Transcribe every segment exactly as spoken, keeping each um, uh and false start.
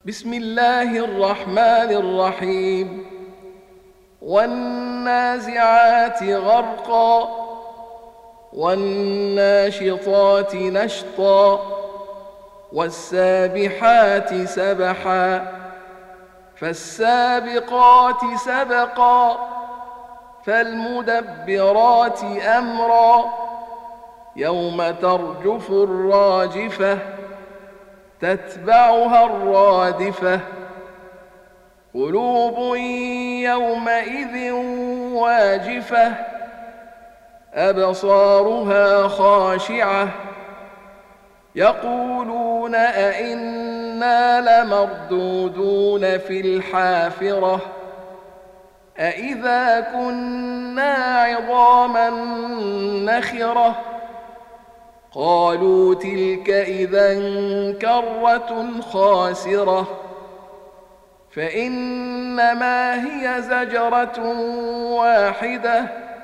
بسم الله الرحمن الرحيم والنازعات غرقا والناشطات نشطا والسابحات سبحا فالسابقات سبقا فالمدبرات أمرا يوم ترجف الراجفة تتبعها الرادفة قلوب يومئذ واجفة أبصارها خاشعة يقولون أئنا لمردودون في الحافرة أئذا كنا عظاما نخرة قالوا تلك إذا كرة خاسرة فإنما هي زجرة واحدة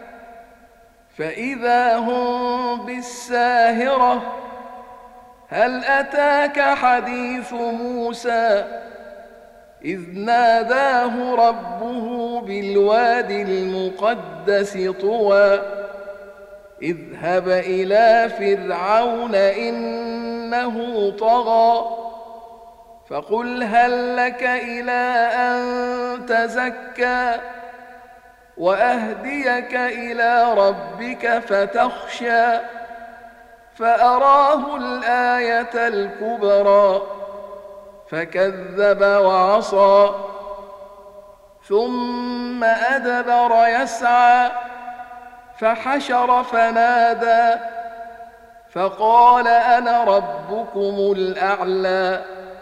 فإذا هم بالساهرة هل أتاك حديث موسى إذ ناداه ربه بالواد المقدس طوى اذهب إلى فرعون إنه طغى فقل هل لك إلى أن تزكى وأهديك إلى ربك فتخشى فأراه الآية الكبرى فكذب وعصى ثم أدبر يسعى فحشر فنادى فقال أنا ربكم الأعلى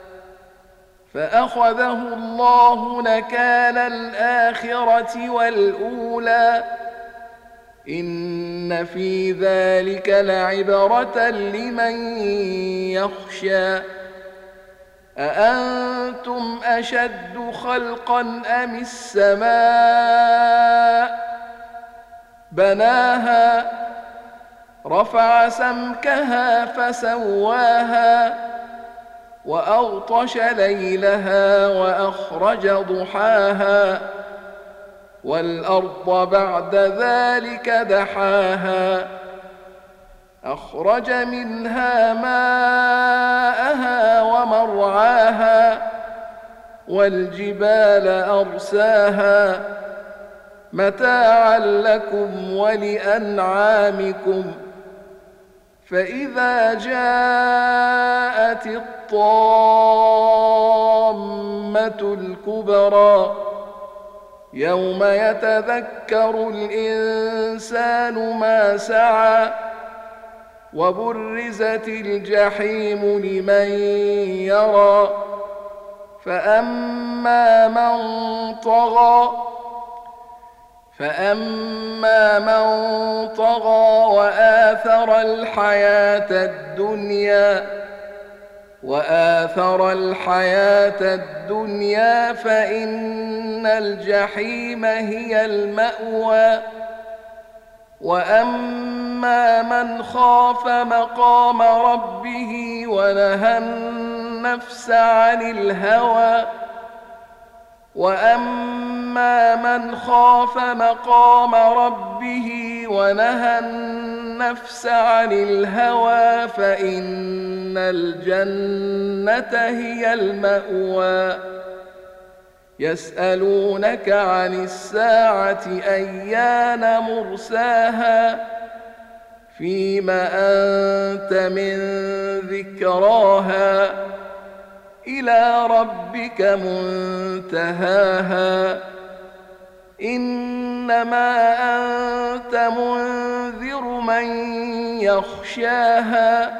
فأخذه الله نكال الآخرة والأولى إن في ذلك لعبرة لمن يخشى أأنتم أشد خلقا أم السماء بناها رفع سمكها فسواها وأغطش ليلها وأخرج ضحاها والأرض بعد ذلك دحاها أخرج منها ماءها ومرعاها والجبال أرساها متاعا لكم ولأنعامكم فإذا جاءت الطامة الكبرى يوم يتذكر الإنسان ما سعى وبرزت الجحيم لمن يرى فأما من طغى فأما من طغى وآثر الحياة الدنيا وآثر الحياة الدنيا فإن الجحيم هي المأوى وأما من خاف مقام ربه ونهى النفس عن الهوى وأما من خاف مقام ربه ونهى النفس عن الهوى فإن الجنة هي المأوى يسألونك عن الساعة أيان مرساها فيما أنت من ذكراها إلى ربك منتهاها إنما أنت منذر من يخشاها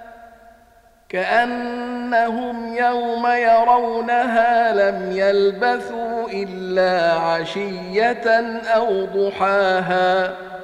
كأنهم يوم يرونها لم يلبثوا إلا عشية أو ضحاها